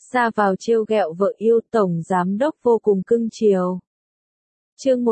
ra vào trêu ghẹo vợ yêu, tổng giám đốc vô cùng cưng chiều. Chương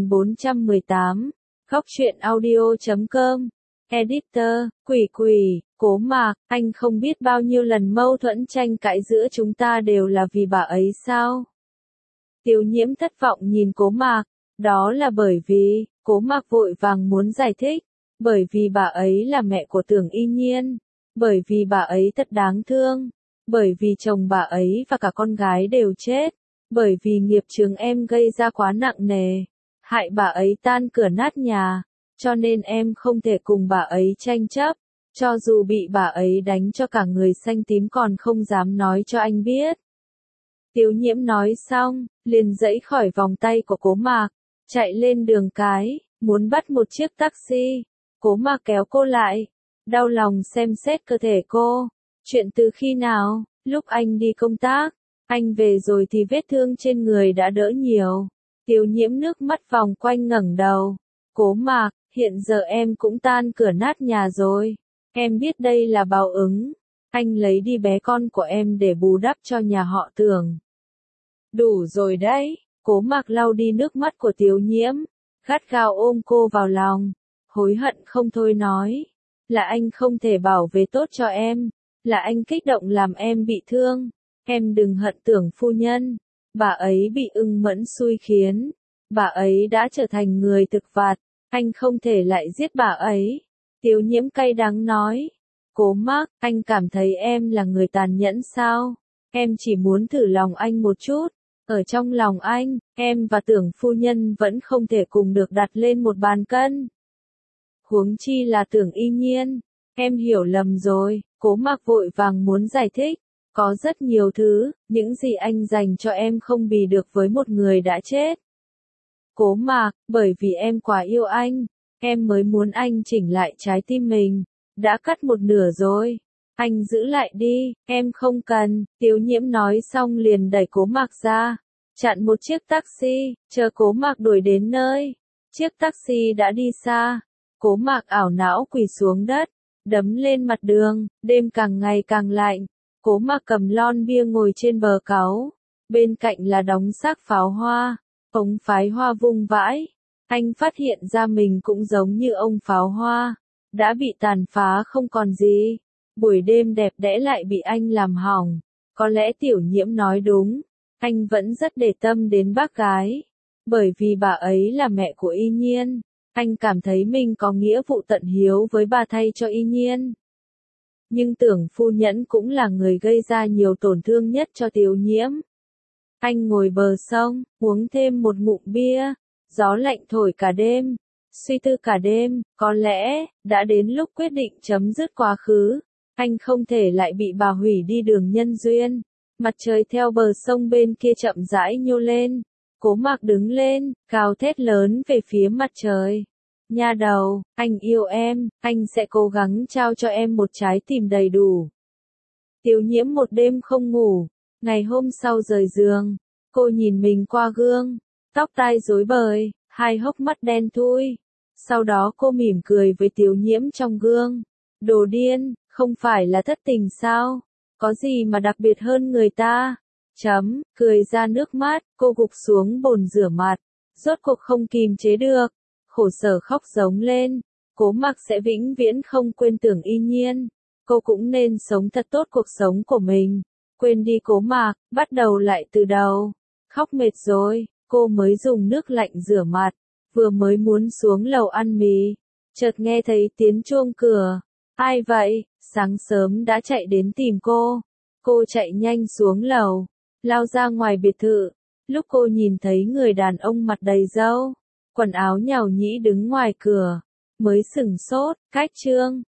1418, Góc truyện audio.com. Editor, Quỷ, Cố Mạc, anh không biết bao nhiêu lần mâu thuẫn tranh cãi giữa chúng ta đều là vì bà ấy sao? Tiêu Nhiễm thất vọng nhìn Cố Mạc, đó là bởi vì, Cố Mạc vội vàng muốn giải thích, bởi vì bà ấy là mẹ của Tưởng Y Nhiên, bởi vì bà ấy thật đáng thương, bởi vì chồng bà ấy và cả con gái đều chết, bởi vì nghiệp chướng em gây ra quá nặng nề, hại bà ấy tan cửa nát nhà, cho nên em không thể cùng bà ấy tranh chấp, cho dù bị bà ấy đánh cho cả người xanh tím còn không dám nói cho anh biết. Tiêu Nhiễm nói xong, liền giãy khỏi vòng tay của Cố Mạc, chạy lên đường cái, muốn bắt một chiếc taxi. Cố Mạc kéo cô lại, đau lòng xem xét cơ thể cô. Chuyện từ khi nào? Lúc anh đi công tác, anh về rồi thì vết thương trên người đã đỡ nhiều. Tiêu Nhiễm nước mắt vòng quanh ngẩng đầu. Cố Mạc, hiện giờ em cũng tan cửa nát nhà rồi. Em biết đây là báo ứng. Anh lấy đi bé con của em để bù đắp cho nhà họ Tưởng. Đủ rồi đấy. Cố Mạc lau đi nước mắt của Tiêu Nhiễm, gắt gao ôm cô vào lòng, hối hận không thôi nói, là anh không thể bảo vệ tốt cho em, là anh kích động làm em bị thương, em đừng hận Tưởng phu nhân, bà ấy bị ưng mẫn xui khiến, bà ấy đã trở thành người thực vặt, anh không thể lại giết bà ấy. Tiêu Nhiễm cay đắng nói, Cố Mạc, anh cảm thấy em là người tàn nhẫn sao? Em chỉ muốn thử lòng anh một chút. Ở trong lòng anh, em và Tưởng phu nhân vẫn không thể cùng được đặt lên một bàn cân. Huống chi là Tưởng Y Nhiên, em hiểu lầm rồi. Cố Mạc vội vàng muốn giải thích, có rất nhiều thứ, những gì anh dành cho em không bì được với một người đã chết. Cố Mạc, bởi vì em quá yêu anh, em mới muốn anh chỉnh lại trái tim mình, đã cắt một nửa rồi. Anh giữ lại đi, em không cần. Tiêu Nhiễm nói xong liền đẩy Cố Mạc ra, chặn một chiếc taxi, chờ Cố Mạc đuổi đến nơi. Chiếc taxi đã đi xa, Cố Mạc ảo não quỳ xuống đất, đấm lên mặt đường, đêm càng ngày càng lạnh. Cố Mạc cầm lon bia ngồi trên bờ cáu, bên cạnh là đống xác pháo hoa, ống pháo hoa vung vãi. Anh phát hiện ra mình cũng giống như ông pháo hoa, đã bị tàn phá không còn gì. Buổi đêm đẹp đẽ lại bị anh làm hỏng. Có lẽ Tiểu Nhiễm nói đúng, anh vẫn rất để tâm đến bác gái. Bởi vì bà ấy là mẹ của Y Nhiên, anh cảm thấy mình có nghĩa vụ tận hiếu với bà thay cho Y Nhiên. Nhưng Tưởng phu nhân cũng là người gây ra nhiều tổn thương nhất cho Tiểu Nhiễm. Anh ngồi bờ sông, uống thêm một ngụm bia, gió lạnh thổi cả đêm, suy tư cả đêm, có lẽ, đã đến lúc quyết định chấm dứt quá khứ. Anh không thể lại bị bà hủy đi đường nhân duyên. Mặt trời theo bờ sông bên kia chậm rãi nhô lên. Cố Mạc đứng lên, gào thét lớn về phía mặt trời. Nha đầu, anh yêu em, anh sẽ cố gắng trao cho em một trái tim đầy đủ. Tiêu Nhiễm một đêm không ngủ. Ngày hôm sau rời giường, cô nhìn mình qua gương, tóc tai rối bời, hai hốc mắt đen thui. Sau đó cô mỉm cười với Tiêu Nhiễm trong gương. Đồ điên, không phải là thất tình sao? Có gì mà đặc biệt hơn người ta? Cười ra nước mắt, cô gục xuống bồn rửa mặt, rốt cuộc không kìm chế được, khổ sở khóc giống lên. Cố Mạc sẽ vĩnh viễn không quên Tưởng Y Nhiên, cô cũng nên sống thật tốt cuộc sống của mình, quên đi Cố Mạc, bắt đầu lại từ đầu. Khóc mệt rồi, cô mới dùng nước lạnh rửa mặt, vừa mới muốn xuống lầu ăn mì, chợt nghe thấy tiếng chuông cửa. Ai vậy? Sáng sớm đã chạy đến tìm cô. Cô chạy nhanh xuống lầu, lao ra ngoài biệt thự. Lúc cô nhìn thấy người đàn ông mặt đầy râu, quần áo nhàu nhĩ đứng ngoài cửa, mới sửng sốt. Cách Trương,